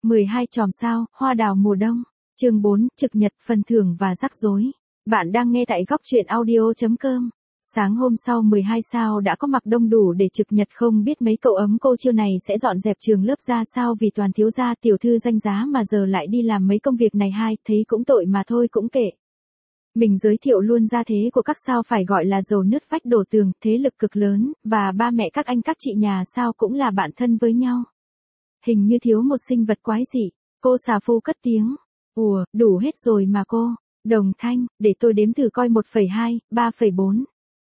12 chòm sao, hoa đào mùa đông. Chương 4, trực nhật, phần thưởng và rắc rối. Bạn đang nghe tại góc truyện audio.com. Sáng hôm sau 12 sao đã có mặc đông đủ để trực nhật, không biết mấy cậu ấm cô chiêu này sẽ dọn dẹp trường lớp ra sao, vì toàn thiếu gia tiểu thư danh giá mà giờ lại đi làm mấy công việc này thấy cũng tội mà thôi cũng kệ. Mình giới thiệu luôn gia thế của các sao phải gọi là dầu nứt vách đổ tường, thế lực cực lớn, và ba mẹ các anh các chị nhà sao cũng là bạn thân với nhau. Hình như thiếu một sinh vật quái dị. Cô xà phu cất tiếng. Ủa, đủ hết rồi mà cô. Đồng thanh, để tôi đếm thử coi 1,2, 3,4,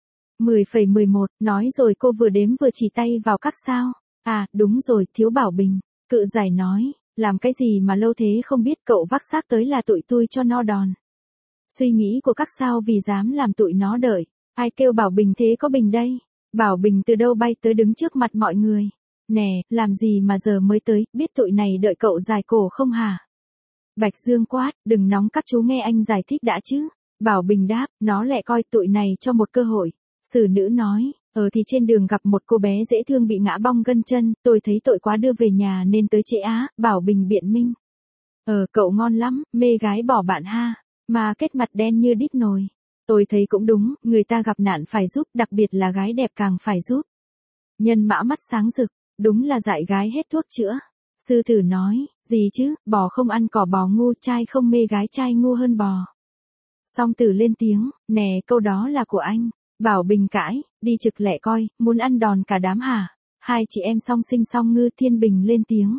10,11, nói rồi cô vừa đếm vừa chỉ tay vào các sao. À, đúng rồi, thiếu Bảo Bình. Cự giải nói, làm cái gì mà lâu thế không biết, cậu vác xác tới là tụi tôi cho no đòn. Suy nghĩ của các sao vì dám làm tụi nó đợi. Ai kêu Bảo Bình thế có Bình đây? Bảo Bình từ đâu bay tới đứng trước mặt mọi người. Nè, làm gì mà giờ mới tới, biết tụi này đợi cậu dài cổ không hả? Bạch Dương quát, đừng nóng các chú nghe anh giải thích đã chứ. Bảo Bình đáp, nó lẹ coi tụi này cho một cơ hội. Sử nữ nói, thì trên đường gặp một cô bé dễ thương bị ngã bong gân chân, tôi thấy tội quá đưa về nhà nên tới trễ á. Bảo Bình biện minh. Cậu ngon lắm, mê gái bỏ bạn ha. Mà kết mặt đen như đít nồi. Tôi thấy cũng đúng, người ta gặp nạn phải giúp, đặc biệt là gái đẹp càng phải giúp. Nhân Mã mắt sáng rực, đúng là dạy gái hết thuốc chữa. Sư tử nói, gì chứ, bò không ăn cỏ bò ngu, trai không mê gái trai ngu hơn bò. Song Tử lên tiếng, nè, câu đó là của anh. Bảo Bình cãi, đi trực lẹ coi, muốn ăn đòn cả đám hả? Hai chị em song sinh song ngư. Thiên Bình lên tiếng.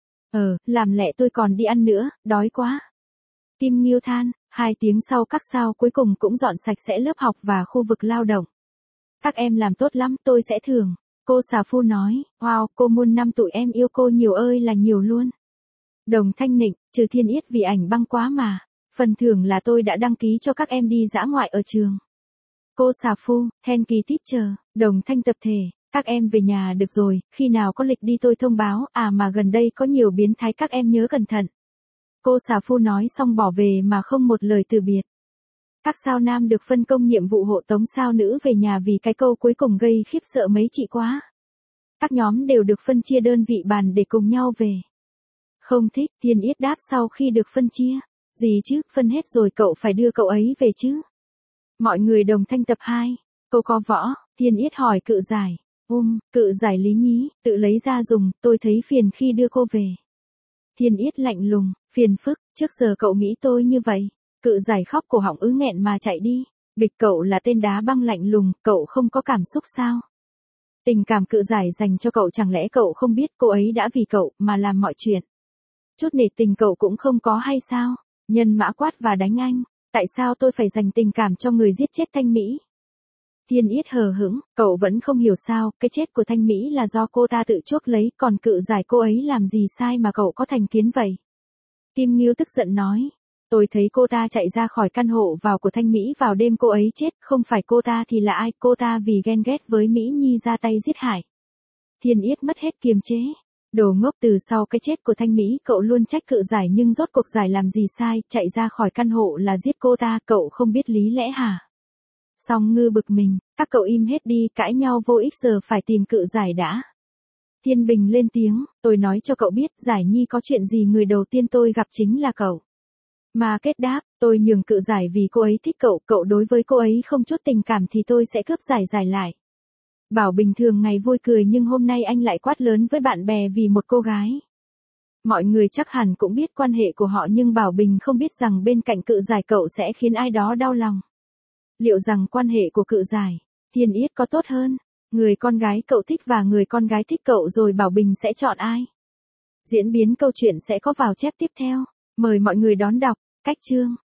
Làm lẹ tôi còn đi ăn nữa, đói quá. Kim Nghiêu than, 2 tiếng sau các sao cuối cùng cũng dọn sạch sẽ lớp học và khu vực lao động. Các em làm tốt lắm, tôi sẽ thưởng. Cô xà phu nói, wow, cô muôn năm tụi em yêu cô nhiều ơi là nhiều luôn. Đồng thanh nịnh, trừ Thiên Yết vì ảnh băng quá mà. Phần thưởng là tôi đã đăng ký cho các em đi dã ngoại ở trường. Cô xà phu, thank you teacher. Đồng thanh tập thể, các em về nhà được rồi, khi nào có lịch đi tôi thông báo, mà gần đây có nhiều biến thái các em nhớ cẩn thận. Cô xà phu nói xong bỏ về mà không một lời từ biệt. Các sao nam được phân công nhiệm vụ hộ tống sao nữ về nhà vì cái câu cuối cùng gây khiếp sợ mấy chị quá. Các nhóm đều được phân chia đơn vị bàn để cùng nhau về. Không thích, Thiên Yết đáp sau khi được phân chia. Gì chứ, phân hết rồi cậu phải đưa cậu ấy về chứ. Mọi người đồng thanh tập 2. Cô có võ, Thiên Yết hỏi cự giải. Cự giải lý nhí, tự lấy ra dùng, tôi thấy phiền khi đưa cô về. Thiên Yết lạnh lùng, phiền phức, trước giờ cậu nghĩ tôi như vậy. Cự giải khóc cổ họng ứ nghẹn mà chạy đi. Bịch, cậu là tên đá băng lạnh lùng, cậu không có cảm xúc sao? Tình cảm cự giải dành cho cậu, chẳng lẽ cậu không biết cô ấy đã vì cậu mà làm mọi chuyện? Chút nể tình cậu cũng không có hay sao? Nhân Mã quát và đánh anh. Tại sao tôi phải dành tình cảm cho người giết chết Thanh Mỹ? Thiên Yết hờ hững, cậu vẫn không hiểu sao, cái chết của Thanh Mỹ là do cô ta tự chuốc lấy, còn cự giải cô ấy làm gì sai mà cậu có thành kiến vậy? Kim Nghiêu tức giận nói, tôi thấy cô ta chạy ra khỏi căn hộ vào của Thanh Mỹ vào đêm cô ấy chết, không phải cô ta thì là ai, cô ta vì ghen ghét với Mỹ Nhi ra tay giết hại. Thiên Yết mất hết kiềm chế. Đồ ngốc, từ sau cái chết của Thanh Mỹ cậu luôn trách cự giải nhưng rốt cuộc giải làm gì sai, chạy ra khỏi căn hộ là giết cô ta, cậu không biết lý lẽ hả? Song Ngư bực mình, các cậu im hết đi, cãi nhau vô ích, giờ phải tìm cự giải đã. Thiên Bình lên tiếng, tôi nói cho cậu biết, Giải Nhi có chuyện gì người đầu tiên tôi gặp chính là cậu. Mà Kết đáp, tôi nhường cự giải vì cô ấy thích cậu, cậu đối với cô ấy không chút tình cảm thì tôi sẽ cướp giải lại. Bảo bình thường ngày vui cười nhưng hôm nay anh lại quát lớn với bạn bè vì một cô gái. Mọi người chắc hẳn cũng biết quan hệ của họ nhưng Bảo Bình không biết rằng bên cạnh cự giải cậu sẽ khiến ai đó đau lòng. Liệu rằng quan hệ của cự giải, Thiên Yết có tốt hơn? Người con gái cậu thích và người con gái thích cậu rồi Bảo Bình sẽ chọn ai? Diễn biến câu chuyện sẽ có vào chép tiếp theo. Mời mọi người đón đọc. Cách chương.